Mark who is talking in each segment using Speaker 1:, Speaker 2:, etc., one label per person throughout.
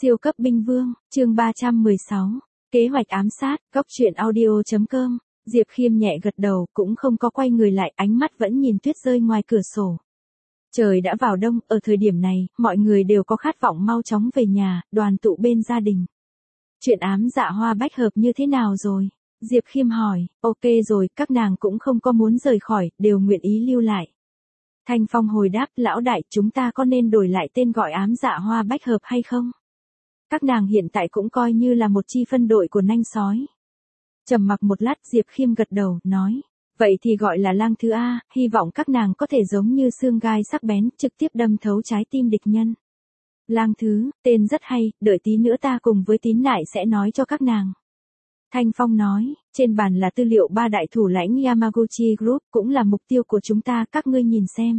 Speaker 1: Siêu cấp binh vương, chương 316. Kế hoạch ám sát, góc truyện audio.com. Diệp Khiêm nhẹ gật đầu, cũng không có quay người lại, ánh mắt vẫn nhìn tuyết rơi ngoài cửa sổ. Trời đã vào đông, ở thời điểm này, mọi người đều có khát vọng mau chóng về nhà, đoàn tụ bên gia đình. Chuyện ám dạ hoa bách hợp như thế nào rồi? Diệp Khiêm hỏi. Ok rồi, các nàng cũng không có muốn rời khỏi, đều nguyện ý lưu lại. Thanh Phong hồi đáp, lão đại, chúng ta có nên đổi lại tên gọi ám dạ hoa bách hợp hay không? Các nàng hiện tại cũng coi như là một chi phân đội của nanh sói. Trầm mặc một lát, Diệp Khiêm gật đầu, nói. Vậy thì gọi là lang thứ A, hy vọng các nàng có thể giống như xương gai sắc bén, trực tiếp đâm thấu trái tim địch nhân. Lang thứ, tên rất hay, đợi tí nữa ta cùng với Tín Nại sẽ nói cho các nàng. Thanh Phong nói, trên bàn là tư liệu ba đại thủ lãnh Yamaguchi Group, cũng là mục tiêu của chúng ta, các ngươi nhìn xem.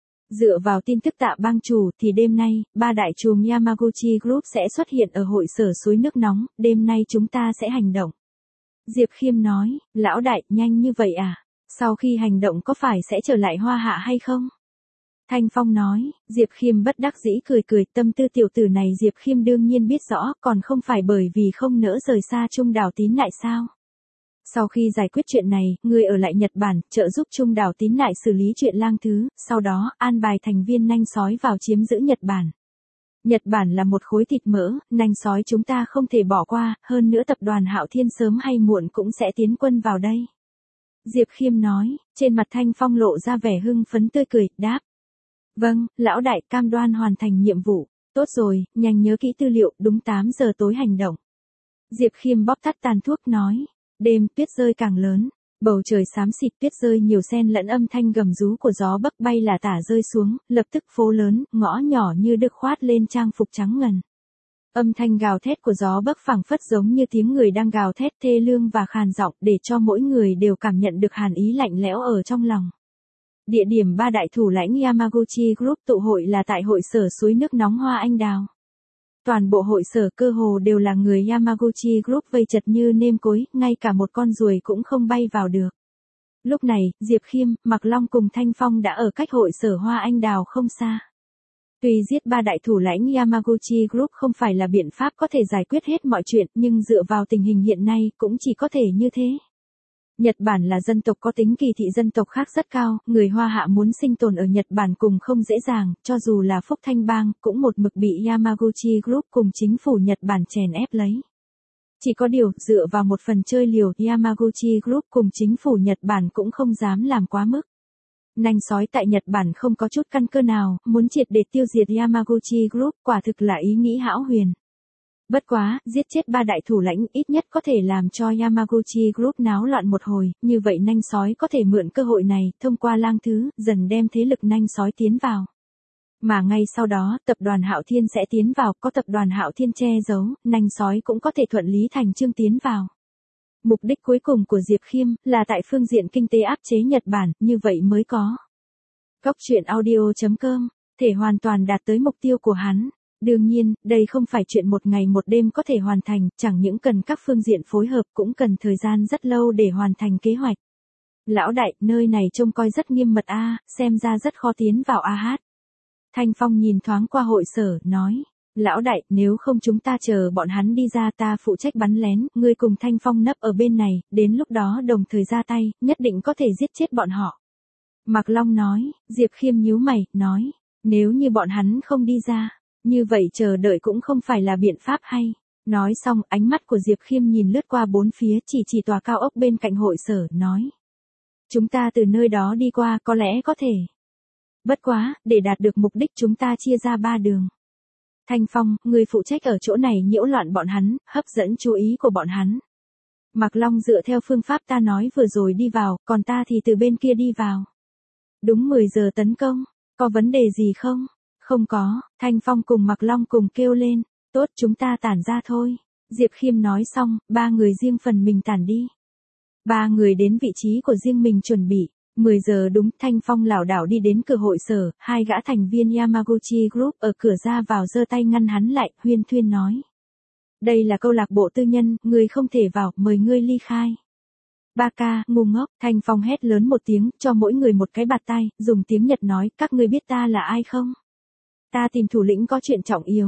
Speaker 1: Dựa vào tin tức Tạ bang chủ thì đêm nay, ba đại trùm Yamaguchi Group sẽ xuất hiện ở hội sở suối nước nóng, đêm nay chúng ta sẽ hành động. Diệp Khiêm nói, lão đại, nhanh như vậy à? Sau khi hành động có phải sẽ trở lại Hoa Hạ hay không? Thanh Phong nói, Diệp Khiêm bất đắc dĩ cười cười, tâm tư tiểu tử này Diệp Khiêm đương nhiên biết rõ, còn không phải bởi vì không nỡ rời xa Trung Đảo Tín Nại sao? Sau khi giải quyết chuyện này, người ở lại Nhật Bản, trợ giúp Trung Đảo Tín Nại xử lý chuyện lang thứ, sau đó, an bài thành viên nanh sói vào chiếm giữ Nhật Bản. Nhật Bản là một khối thịt mỡ, nanh sói chúng ta không thể bỏ qua, hơn nữa tập đoàn Hạo Thiên sớm hay muộn cũng sẽ tiến quân vào đây. Diệp Khiêm nói, trên mặt Thanh Phong lộ ra vẻ hưng phấn tươi cười, đáp. Vâng, lão đại, cam đoan hoàn thành nhiệm vụ. Tốt rồi, nhanh nhớ kỹ tư liệu, đúng 8 giờ tối hành động. Diệp Khiêm bóp tắt tàn thuốc nói. Đêm, tuyết rơi càng lớn. Bầu trời xám xịt, tuyết rơi nhiều xen lẫn âm thanh gầm rú của gió bấc bay là tả rơi xuống, lập tức phố lớn, ngõ nhỏ như được khoát lên trang phục trắng ngần. Âm thanh gào thét của gió bấc phảng phất giống như tiếng người đang gào thét thê lương và khàn giọng, để cho mỗi người đều cảm nhận được hàn ý lạnh lẽo ở trong lòng. Địa điểm ba đại thủ lãnh Yamaguchi Group tụ hội là tại hội sở suối nước nóng Hoa Anh Đào. Toàn bộ hội sở cơ hồ đều là người Yamaguchi Group vây chật như nêm cối, ngay cả một con ruồi cũng không bay vào được. Lúc này, Diệp Khiêm, Mạc Long cùng Thanh Phong đã ở cách hội sở Hoa Anh Đào không xa. Tuy giết ba đại thủ lãnh Yamaguchi Group không phải là biện pháp có thể giải quyết hết mọi chuyện, nhưng dựa vào tình hình hiện nay cũng chỉ có thể như thế. Nhật Bản là dân tộc có tính kỳ thị dân tộc khác rất cao, người Hoa Hạ muốn sinh tồn ở Nhật Bản cùng không dễ dàng, cho dù là Phúc Thanh Bang, cũng một mực bị Yamaguchi Group cùng chính phủ Nhật Bản chèn ép lấy. Chỉ có điều, dựa vào một phần chơi liều, Yamaguchi Group cùng chính phủ Nhật Bản cũng không dám làm quá mức. Nanh sói tại Nhật Bản không có chút căn cơ nào, muốn triệt để tiêu diệt Yamaguchi Group, quả thực là ý nghĩ hão huyền. Bất quá, giết chết ba đại thủ lãnh ít nhất có thể làm cho Yamaguchi Group náo loạn một hồi, như vậy nanh sói có thể mượn cơ hội này, thông qua lang thứ, dần đem thế lực nanh sói tiến vào. Mà ngay sau đó, tập đoàn Hạo Thiên sẽ tiến vào, có tập đoàn Hạo Thiên che giấu, nanh sói cũng có thể thuận lý thành chương tiến vào. Mục đích cuối cùng của Diệp Khiêm, là tại phương diện kinh tế áp chế Nhật Bản, như vậy mới có. Góc truyện audio.com, thể hoàn toàn đạt tới mục tiêu của hắn. Đương nhiên, đây không phải chuyện một ngày một đêm có thể hoàn thành, chẳng những cần các phương diện phối hợp cũng cần thời gian rất lâu để hoàn thành kế hoạch. Lão đại, nơi này trông coi rất nghiêm mật xem ra rất khó tiến vào hát. Thanh Phong nhìn thoáng qua hội sở, nói. Lão đại, nếu không chúng ta chờ bọn hắn đi ra ta phụ trách bắn lén, ngươi cùng Thanh Phong nấp ở bên này, đến lúc đó đồng thời ra tay, nhất định có thể giết chết bọn họ. Mạc Long nói, Diệp Khiêm nhíu mày, nói. Nếu như bọn hắn không đi ra. Như vậy chờ đợi cũng không phải là biện pháp hay. Nói xong, ánh mắt của Diệp Khiêm nhìn lướt qua bốn phía, chỉ tòa cao ốc bên cạnh hội sở, nói. Chúng ta từ nơi đó đi qua có lẽ có thể. Bất quá, để đạt được mục đích chúng ta chia ra 3 đường. Thanh Phong, người phụ trách ở chỗ này nhiễu loạn bọn hắn, hấp dẫn chú ý của bọn hắn. Mạc Long dựa theo phương pháp ta nói vừa rồi đi vào, còn ta thì từ bên kia đi vào. Đúng 10 giờ tấn công, có vấn đề gì không? Không có, Thanh Phong cùng Mạc Long cùng kêu lên, tốt chúng ta tản ra thôi. Diệp Khiêm nói xong, 3 người riêng phần mình tản đi. 3 người đến vị trí của riêng mình chuẩn bị, 10 giờ đúng, Thanh Phong lảo đảo đi đến cửa hội sở, 2 gã thành viên Yamaguchi Group ở cửa ra vào giơ tay ngăn hắn lại, huyên thuyên nói. Đây là câu lạc bộ tư nhân, người không thể vào, mời ngươi ly khai. Ba ca, ngu ngốc, Thanh Phong hét lớn một tiếng, cho mỗi người một cái bạt tay, dùng tiếng Nhật nói, các ngươi biết ta là ai không? Ta tìm thủ lĩnh có chuyện trọng yếu.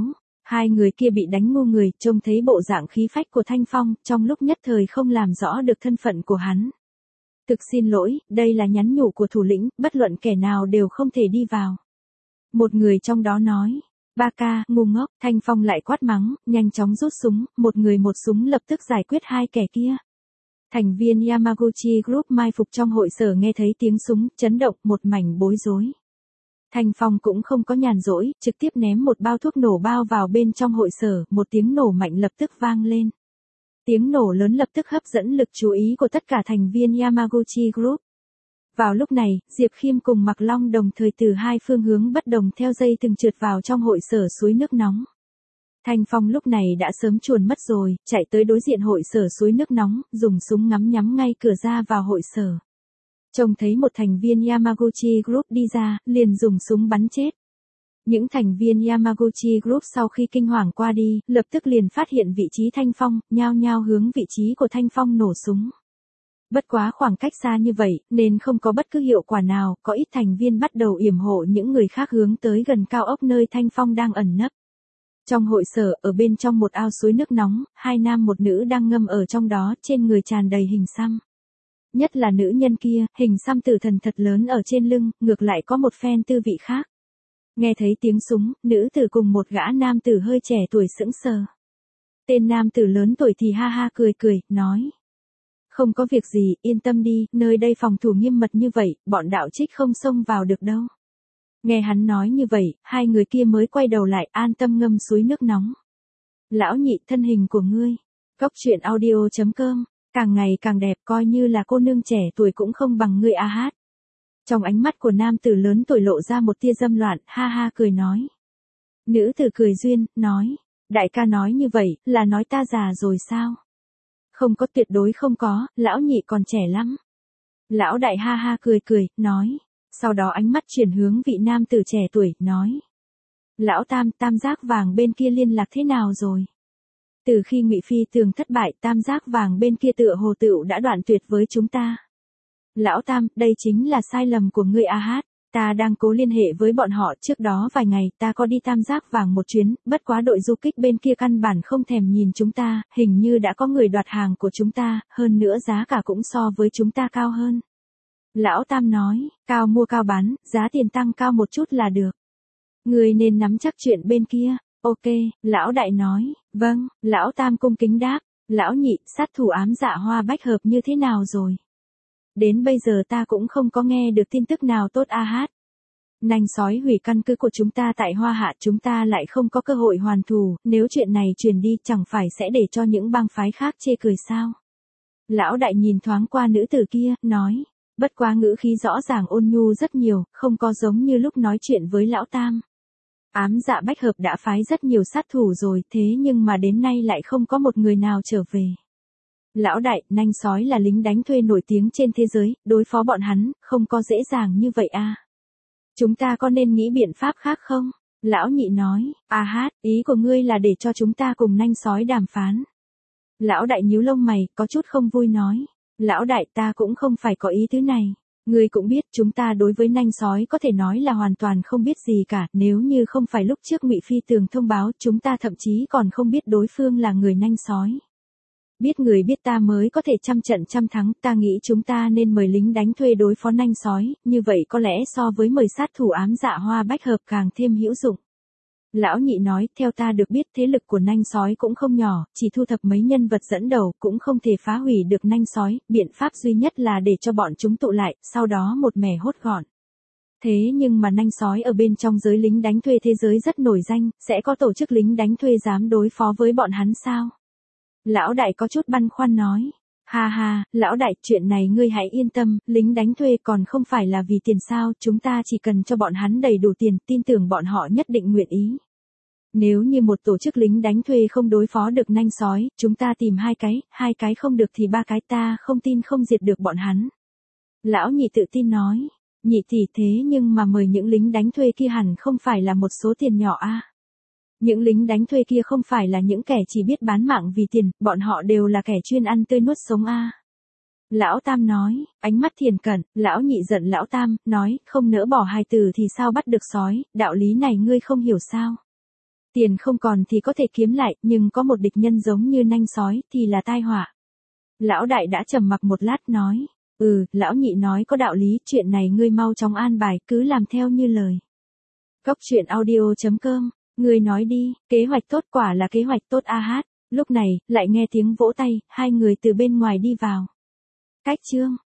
Speaker 1: Hai người kia bị đánh ngu người, trông thấy bộ dạng khí phách của Thanh Phong, trong lúc nhất thời không làm rõ được thân phận của hắn. Thực xin lỗi, đây là nhắn nhủ của thủ lĩnh, bất luận kẻ nào đều không thể đi vào. Một người trong đó nói, ba ca, ngu ngốc, Thanh Phong lại quát mắng, nhanh chóng rút súng, một người một súng lập tức giải quyết hai kẻ kia. Thành viên Yamaguchi Group mai phục trong hội sở nghe thấy tiếng súng, chấn động, một mảnh bối rối. Thanh Phong cũng không có nhàn rỗi, trực tiếp ném một bao thuốc nổ bao vào bên trong hội sở, một tiếng nổ mạnh lập tức vang lên. Tiếng nổ lớn lập tức hấp dẫn lực chú ý của tất cả thành viên Yamaguchi Group. Vào lúc này, Diệp Khiêm cùng Mạc Long đồng thời từ hai phương hướng bất đồng theo dây từng trượt vào trong hội sở suối nước nóng. Thanh Phong lúc này đã sớm chuồn mất rồi, chạy tới đối diện hội sở suối nước nóng, dùng súng ngắm nhắm ngay cửa ra vào hội sở. Trông thấy một thành viên Yamaguchi Group đi ra, liền dùng súng bắn chết. Những thành viên Yamaguchi Group sau khi kinh hoàng qua đi, lập tức liền phát hiện vị trí Thanh Phong, nhao nhao hướng vị trí của Thanh Phong nổ súng. Bất quá khoảng cách xa như vậy, nên không có bất cứ hiệu quả nào, có ít thành viên bắt đầu yểm hộ những người khác hướng tới gần cao ốc nơi Thanh Phong đang ẩn nấp. Trong hội sở, ở bên trong một ao suối nước nóng, hai nam một nữ đang ngâm ở trong đó, trên người tràn đầy hình xăm. Nhất là nữ nhân kia, hình xăm tử thần thật lớn ở trên lưng, ngược lại có một phen tư vị khác. Nghe thấy tiếng súng, nữ tử cùng một gã nam tử hơi trẻ tuổi sững sờ. Tên nam tử lớn tuổi thì ha ha cười cười, nói. Không có việc gì, yên tâm đi, nơi đây phòng thủ nghiêm mật như vậy, bọn đạo trích không xông vào được đâu. Nghe hắn nói như vậy, hai người kia mới quay đầu lại an tâm ngâm suối nước nóng. Lão nhị, thân hình của ngươi. Góc truyện audio.com, càng ngày càng đẹp, coi như là cô nương trẻ tuổi cũng không bằng ngươi a hát. Trong ánh mắt của nam tử lớn tuổi lộ ra một tia dâm loạn, ha ha cười nói. Nữ tử cười duyên, nói. Đại ca nói như vậy, là nói ta già rồi sao? Không có, tuyệt đối không có, lão nhị còn trẻ lắm. Lão đại ha ha cười cười, nói. Sau đó ánh mắt chuyển hướng vị nam tử trẻ tuổi, nói. Lão tam, tam giác vàng bên kia liên lạc thế nào rồi? Từ khi Ngụy Phi Tường thất bại, tam giác vàng bên kia tựa hồ tựu đã đoạn tuyệt với chúng ta. Lão tam, đây chính là sai lầm của ngươi a hát. Ta đang cố liên hệ với bọn họ, trước đó vài ngày ta có đi tam giác vàng một chuyến, bất quá đội du kích bên kia căn bản không thèm nhìn chúng ta, hình như đã có người đoạt hàng của chúng ta, hơn nữa giá cả cũng so với chúng ta cao hơn. Lão tam nói, cao mua cao bán, giá tiền tăng cao một chút là được. Người nên nắm chắc chuyện bên kia. Ok, lão đại nói, vâng, lão tam cung kính đáp. Lão nhị, sát thủ ám dạ Hoa Bách Hợp như thế nào rồi? Đến bây giờ ta cũng không có nghe được tin tức nào tốt a hát. Nanh sói hủy căn cứ của chúng ta tại Hoa Hạ, chúng ta lại không có cơ hội hoàn thù, nếu chuyện này truyền đi chẳng phải sẽ để cho những bang phái khác chê cười sao? Lão đại nhìn thoáng qua nữ tử kia, nói, bất quá ngữ khí rõ ràng ôn nhu rất nhiều, không có giống như lúc nói chuyện với lão tam. Ám dạ Bách Hợp đã phái rất nhiều sát thủ rồi, thế nhưng mà đến nay lại không có một người nào trở về. Lão đại, nanh sói là lính đánh thuê nổi tiếng trên thế giới, đối phó bọn hắn, không có dễ dàng như vậy a. Chúng ta có nên nghĩ biện pháp khác không? Lão nhị nói, a hát, ý của ngươi là để cho chúng ta cùng nanh sói đàm phán. Lão đại nhíu lông mày, có chút không vui nói. Lão đại, ta cũng không phải có ý thứ này. Ngươi cũng biết, chúng ta đối với nanh sói có thể nói là hoàn toàn không biết gì cả, nếu như không phải lúc trước Ngụy Phi Tường thông báo, chúng ta thậm chí còn không biết đối phương là người nanh sói. Biết người biết ta mới có thể trăm trận trăm thắng, ta nghĩ chúng ta nên mời lính đánh thuê đối phó nanh sói, như vậy có lẽ so với mời sát thủ ám dạ Hoa Bách Hợp càng thêm hữu dụng. Lão nhị nói, theo ta được biết thế lực của nanh sói cũng không nhỏ, chỉ thu thập mấy nhân vật dẫn đầu cũng không thể phá hủy được nanh sói, biện pháp duy nhất là để cho bọn chúng tụ lại, sau đó một mẻ hốt gọn. Thế nhưng mà nanh sói ở bên trong giới lính đánh thuê thế giới rất nổi danh, sẽ có tổ chức lính đánh thuê dám đối phó với bọn hắn sao? Lão đại có chút băn khoăn nói. Ha ha, lão đại, chuyện này ngươi hãy yên tâm, lính đánh thuê còn không phải là vì tiền sao, chúng ta chỉ cần cho bọn hắn đầy đủ tiền, tin tưởng bọn họ nhất định nguyện ý. Nếu như một tổ chức lính đánh thuê không đối phó được nanh sói, chúng ta tìm hai cái không được thì ba cái, ta không tin không diệt được bọn hắn. Lão nhị tự tin nói, nhị tỷ, thế nhưng mà mời những lính đánh thuê kia hẳn không phải là một số tiền nhỏ a. Những lính đánh thuê kia không phải là những kẻ chỉ biết bán mạng vì tiền, bọn họ đều là kẻ chuyên ăn tươi nuốt sống a. Lão tam nói, ánh mắt thiền cận, lão nhị giận lão tam, nói, không nỡ bỏ hài tử thì sao bắt được sói, đạo lý này ngươi không hiểu sao. Tiền không còn thì có thể kiếm lại, nhưng có một địch nhân giống như nanh sói thì là tai họa. Lão đại đã trầm mặc một lát nói. Lão nhị nói có đạo lý, chuyện này ngươi mau chóng an bài, cứ làm theo như lời. Cốc truyện audio.com, ngươi nói đi, kế hoạch tốt, quả là kế hoạch tốt a hát. Lúc này, lại nghe tiếng vỗ tay, hai người từ bên ngoài đi vào. Cách chương